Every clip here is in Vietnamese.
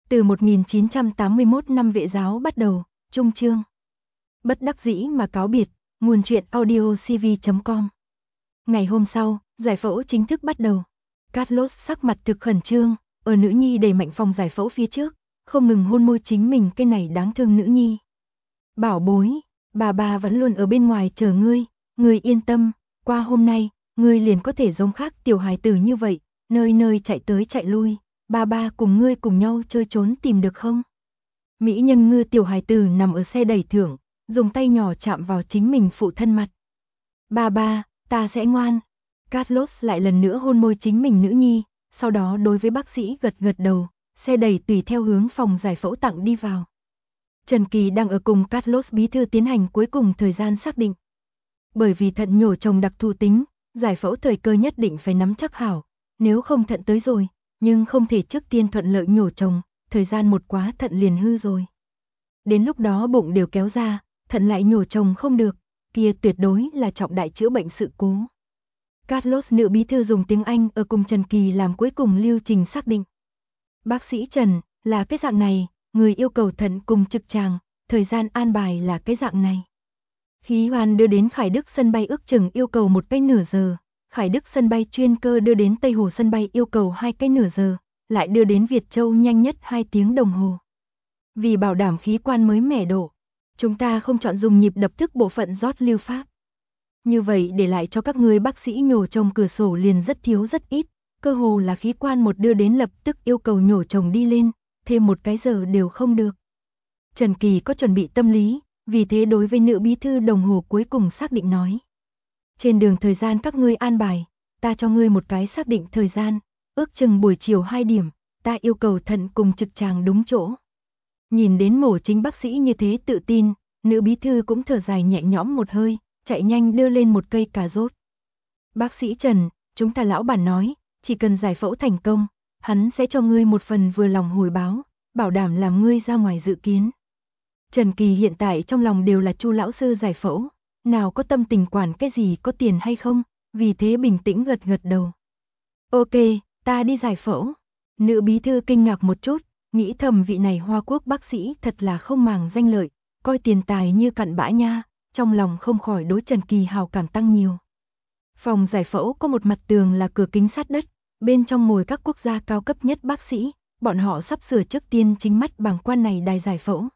Từ 1981 năm Vệ giáo bắt đầu, trung chương. Bất đắc dĩ mà cáo biệt, nguồn truyện audiocv.com. Ngày hôm sau, giải phẫu chính thức bắt đầu. Carlos sắc mặt thực khẩn trương, ở nữ nhi đẩy mạnh phòng giải phẫu phía trước, không ngừng hôn môi chính mình cái này đáng thương nữ nhi. Bảo bối, bà vẫn luôn ở bên ngoài chờ ngươi yên tâm, qua hôm nay, ngươi liền có thể giống khác tiểu hài tử như vậy, nơi nơi chạy tới chạy lui, ba cùng ngươi cùng nhau chơi trốn tìm được không? Mỹ nhân ngư tiểu hài tử nằm ở xe đẩy thưởng, dùng tay nhỏ chạm vào chính mình phụ thân mặt. Ba, ta sẽ ngoan. Carlos lại lần nữa hôn môi chính mình nữ nhi, sau đó đối với bác sĩ gật gật đầu, xe đẩy tùy theo hướng phòng giải phẫu tặng đi vào. Trần Kỳ đang ở cùng Carlos bí thư tiến hành cuối cùng thời gian xác định. Bởi vì thận nhổ trồng đặc thù tính, giải phẫu thời cơ nhất định phải nắm chắc hảo, nếu không thận tới rồi, nhưng không thể trước tiên thuận lợi nhổ trồng, thời gian một quá thận liền hư rồi. Đến lúc đó bụng đều kéo ra, thận lại nhổ trồng không được, kia tuyệt đối là trọng đại chữa bệnh sự cố. Carlos nữ bí thư dùng tiếng Anh ở cùng Trần Kỳ làm cuối cùng lưu trình xác định. Bác sĩ Trần, là cái dạng này, người yêu cầu thận cùng trực tràng, thời gian an bài là cái dạng này. Khí hoan đưa đến Khải Đức sân bay ước chừng yêu cầu 1 cái nửa giờ, Khải Đức sân bay chuyên cơ đưa đến Tây Hồ sân bay yêu cầu 2 cái nửa giờ, lại đưa đến Việt Châu nhanh nhất 2 tiếng đồng hồ. Vì bảo đảm khí quan mới mẻ độ, chúng ta không chọn dùng nhịp đập thức bộ phận rót lưu pháp. Như vậy để lại cho các ngươi bác sĩ nhổ trồng cửa sổ liền rất thiếu rất ít, cơ hồ là khí quan một đưa đến lập tức yêu cầu nhổ trồng đi lên, thêm 1 cái giờ đều không được. Trần Kỳ có chuẩn bị tâm lý, vì thế đối với nữ bí thư đồng hồ cuối cùng xác định nói. Trên đường thời gian các ngươi an bài, ta cho ngươi một cái xác định thời gian, ước chừng buổi chiều 2 điểm, ta yêu cầu thận cùng trực tràng đúng chỗ. Nhìn đến mổ chính bác sĩ như thế tự tin, nữ bí thư cũng thở dài nhẹ nhõm một hơi, chạy nhanh đưa lên một cây cà rốt. Bác sĩ Trần, chúng ta lão bản nói, chỉ cần giải phẫu thành công, hắn sẽ cho ngươi một phần vừa lòng hồi báo, bảo đảm làm ngươi ra ngoài dự kiến. Trần Kỳ hiện tại trong lòng đều là Chu lão sư giải phẫu, nào có tâm tình quản cái gì có tiền hay không, vì thế bình tĩnh gật gật đầu. Ok, ta đi giải phẫu. Nữ bí thư kinh ngạc một chút, nghĩ thầm vị này Hoa Quốc bác sĩ thật là không màng danh lợi, coi tiền tài như cặn bã nha, trong lòng không khỏi đối Trần Kỳ hào cảm tăng nhiều. Phòng giải phẫu có một mặt tường là cửa kính sát đất, bên trong ngồi các quốc gia cao cấp nhất bác sĩ, bọn họ sắp sửa trước tiên chính mắt bàng quan này đài giải phẫu.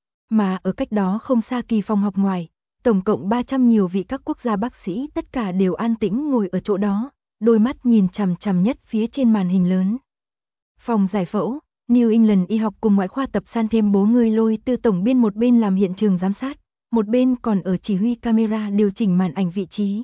Mà ở cách đó không xa Kỳ phòng học ngoài, tổng cộng 300 nhiều vị các quốc gia bác sĩ tất cả đều an tĩnh ngồi ở chỗ đó, đôi mắt nhìn chằm chằm nhất phía trên màn hình lớn. Phòng giải phẫu, New England y học cùng ngoại khoa tập san thêm 4 người lôi từ tổng biên một bên làm hiện trường giám sát, một bên còn ở chỉ huy camera điều chỉnh màn ảnh vị trí.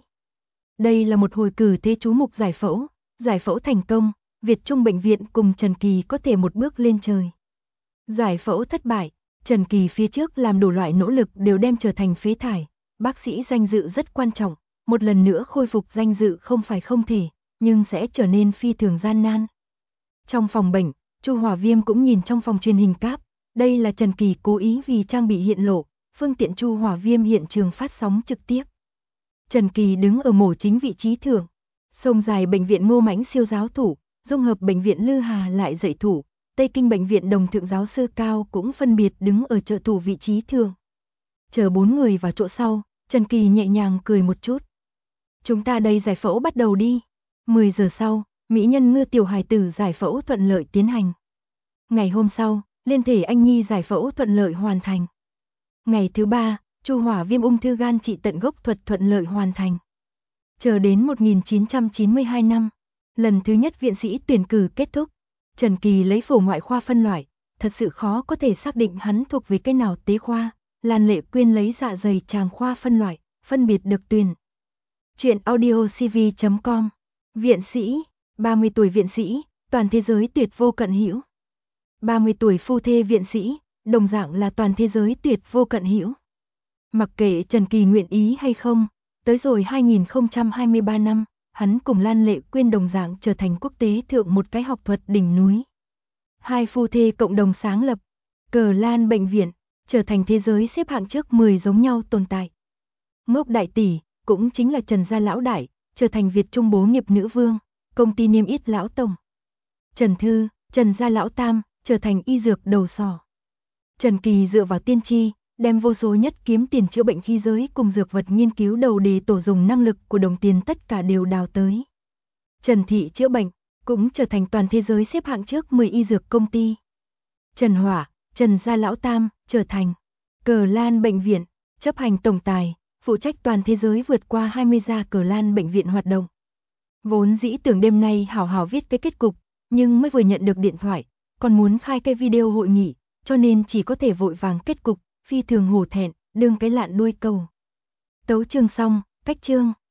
Đây là một hồi cử thế chú mục giải phẫu thành công, Việt Trung bệnh viện cùng Trần Kỳ có thể một bước lên trời. Giải phẫu thất bại, Trần Kỳ phía trước làm đủ loại nỗ lực đều đem trở thành phế thải, bác sĩ danh dự rất quan trọng, một lần nữa khôi phục danh dự không phải không thể, nhưng sẽ trở nên phi thường gian nan. Trong phòng bệnh, Chu Hòa Viêm cũng nhìn trong phòng truyền hình cáp, đây là Trần Kỳ cố ý vì trang bị hiện lộ, phương tiện Chu Hòa Viêm hiện trường phát sóng trực tiếp. Trần Kỳ đứng ở mổ chính vị trí thượng, sông dài bệnh viện Ngô Mãnh siêu giáo thủ, dung hợp bệnh viện Lư Hà lại dạy thủ, Tây Kinh bệnh viện Đồng Thượng giáo sư Cao cũng phân biệt đứng ở trợ thủ vị trí thượng. Chờ 4 người vào chỗ sau, Trần Kỳ nhẹ nhàng cười một chút. Chúng ta đây giải phẫu bắt đầu đi. 10 giờ sau, mỹ nhân ngư tiểu hài tử giải phẫu thuận lợi tiến hành. Ngày hôm sau, liên thể anh nhi giải phẫu thuận lợi hoàn thành. Ngày thứ 3, Chu Hỏa Viêm ung thư gan trị tận gốc thuật thuận lợi hoàn thành. Chờ đến 1992 năm, lần thứ nhất viện sĩ tuyển cử kết thúc, Trần Kỳ lấy phổ ngoại khoa phân loại, thật sự khó có thể xác định hắn thuộc về cái nào tế khoa, Lan Lệ Quyên lấy dạ dày tràng khoa phân loại, phân biệt được tuyển. Chuyện audiocv.com. Viện sĩ, 30 tuổi viện sĩ, toàn thế giới tuyệt vô cận hữu. 30 tuổi phu thê viện sĩ, đồng dạng là toàn thế giới tuyệt vô cận hữu. Mặc kệ Trần Kỳ nguyện ý hay không, tới rồi 2023 năm, hắn cùng Lan Lệ Quyên đồng dạng trở thành quốc tế thượng một cái học thuật đỉnh núi. Hai phu thê cộng đồng sáng lập Cờ Lan bệnh viện, trở thành thế giới xếp hạng trước 10 giống nhau tồn tại. Ngốc đại tỷ, cũng chính là Trần gia lão đại, trở thành Việt Trung bố nghiệp nữ vương, công ty niêm yết lão tổng. Trần Thư, Trần gia lão tam, trở thành y dược đầu sỏ. Trần Kỳ dựa vào tiên tri, đem vô số nhất kiếm tiền chữa bệnh khí giới cùng dược vật nghiên cứu đầu đề tổ dùng năng lực của đồng tiền tất cả đều đào tới. Trần Thị chữa bệnh, cũng trở thành toàn thế giới xếp hạng trước 10 y dược công ty. Trần Hỏa, Trần Gia Lão Tam, trở thành Cờ Lan Bệnh viện, chấp hành tổng tài, phụ trách toàn thế giới vượt qua 20 gia Cờ Lan Bệnh viện hoạt động. Vốn dĩ tưởng đêm nay hảo hảo viết cái kết cục, nhưng mới vừa nhận được điện thoại, còn muốn khai cái video hội nghị, cho nên chỉ có thể vội vàng kết cục, phi thường hổ thẹn, đương cái lạn đuôi cầu. Tấu chương xong, cách chương.